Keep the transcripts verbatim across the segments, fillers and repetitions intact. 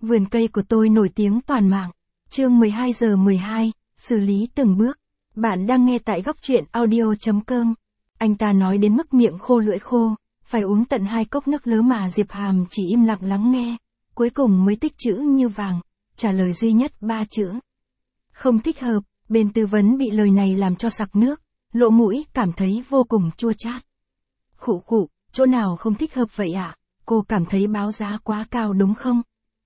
Vườn cây của tôi nổi tiếng toàn mạng. Chương mười hai giờ mười hai, xử lý từng bước. Bạn đang nghe tại góc truyện audio chấm com. Anh ta nói đến mức miệng khô lưỡi khô, phải uống tận hai cốc nước lớn mà Diệp Hàm chỉ im lặng lắng nghe, cuối cùng mới tích chữ như vàng, trả lời duy nhất ba chữ. Không thích hợp, bên tư vấn bị lời này làm cho sặc nước, lỗ mũi cảm thấy vô cùng chua chát. Khụ khụ, chỗ nào không thích hợp vậy ạ? À? Cô cảm thấy báo giá quá cao đúng không?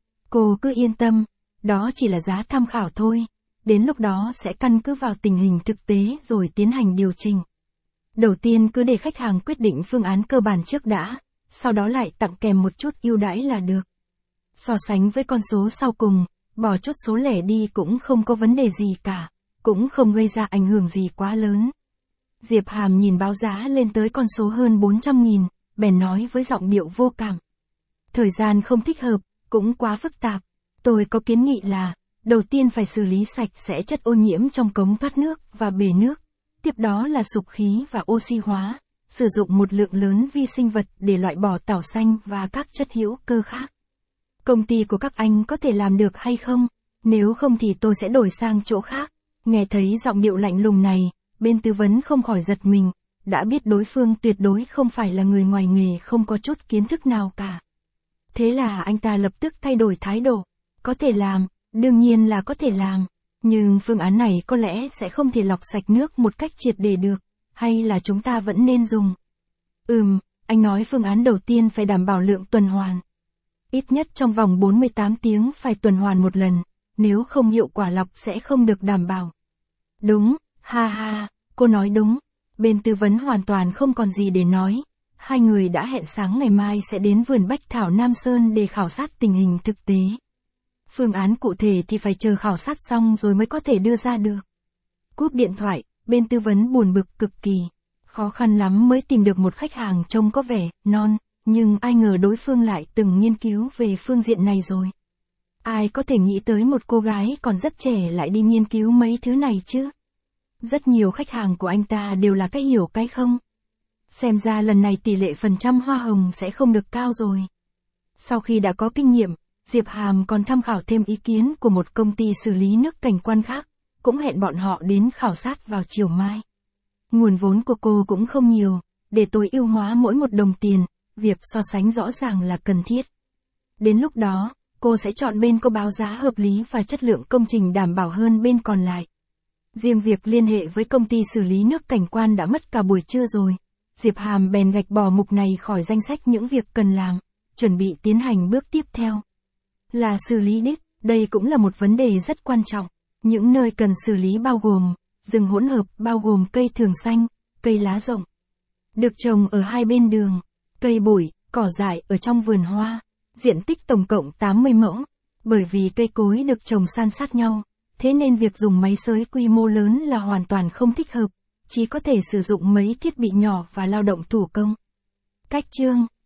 Cô cứ yên tâm, đó chỉ là giá tham khảo thôi, đến lúc đó sẽ căn cứ vào tình hình thực tế rồi tiến hành điều chỉnh. Đầu tiên cứ để khách hàng quyết định phương án cơ bản trước đã, sau đó lại tặng kèm một chút ưu đãi là được. So sánh với con số sau cùng, bỏ chốt số lẻ đi cũng không có vấn đề gì cả, cũng không gây ra ảnh hưởng gì quá lớn. Diệp Hàm nhìn báo giá lên tới con số hơn bốn trăm nghìn, bèn nói với giọng điệu vô cảm. Thời gian không thích hợp, cũng quá phức tạp. Tôi có kiến nghị là, đầu tiên phải xử lý sạch sẽ chất ô nhiễm trong cống thoát nước và bể nước, tiếp đó là sục khí và oxy hóa, sử dụng một lượng lớn vi sinh vật để loại bỏ tảo xanh và các chất hữu cơ khác. Công ty của các anh có thể làm được hay không? Nếu không thì tôi sẽ đổi sang chỗ khác. Nghe thấy giọng điệu lạnh lùng này, bên tư vấn không khỏi giật mình, đã biết đối phương tuyệt đối không phải là người ngoài nghề không có chút kiến thức nào cả. Thế là anh ta lập tức thay đổi thái độ. Có thể làm, đương nhiên là có thể làm, nhưng phương án này có lẽ sẽ không thể lọc sạch nước một cách triệt để được, hay là chúng ta vẫn nên dùng. Ừm, anh nói phương án đầu tiên phải đảm bảo lượng tuần hoàn. Ít nhất trong vòng bốn mươi tám tiếng phải tuần hoàn một lần, nếu không hiệu quả lọc sẽ không được đảm bảo. Đúng, ha ha, cô nói đúng. Bên tư vấn hoàn toàn không còn gì để nói. Hai người đã hẹn sáng ngày mai sẽ đến vườn Bách Thảo Nam Sơn để khảo sát tình hình thực tế. Phương án cụ thể thì phải chờ khảo sát xong rồi mới có thể đưa ra được. Cúp điện thoại, bên tư vấn buồn bực cực kỳ. Khó khăn lắm mới tìm được một khách hàng trông có vẻ non, nhưng ai ngờ đối phương lại từng nghiên cứu về phương diện này rồi. Ai có thể nghĩ tới một cô gái còn rất trẻ lại đi nghiên cứu mấy thứ này chứ? Rất nhiều khách hàng của anh ta đều là cái hiểu cái không. Xem ra lần này tỷ lệ phần trăm hoa hồng sẽ không được cao rồi. Sau khi đã có kinh nghiệm, Diệp Hàm còn tham khảo thêm ý kiến của một công ty xử lý nước cảnh quan khác, cũng hẹn bọn họ đến khảo sát vào chiều mai. Nguồn vốn của cô cũng không nhiều, để tối ưu hóa mỗi một đồng tiền, việc so sánh rõ ràng là cần thiết. Đến lúc đó, cô sẽ chọn bên có báo giá hợp lý và chất lượng công trình đảm bảo hơn bên còn lại. Riêng việc liên hệ với công ty xử lý nước cảnh quan đã mất cả buổi trưa rồi. Diệp Hàm bèn gạch bỏ mục này khỏi danh sách những việc cần làm, chuẩn bị tiến hành bước tiếp theo. Là xử lý đít, đây cũng là một vấn đề rất quan trọng. Những nơi cần xử lý bao gồm, rừng hỗn hợp bao gồm cây thường xanh, cây lá rộng, được trồng ở hai bên đường, cây bụi, cỏ dại ở trong vườn hoa, diện tích tổng cộng tám mươi mẫu. Bởi vì cây cối được trồng san sát nhau, thế nên việc dùng máy xới quy mô lớn là hoàn toàn không thích hợp, chỉ có thể sử dụng mấy thiết bị nhỏ và lao động thủ công. Cách chương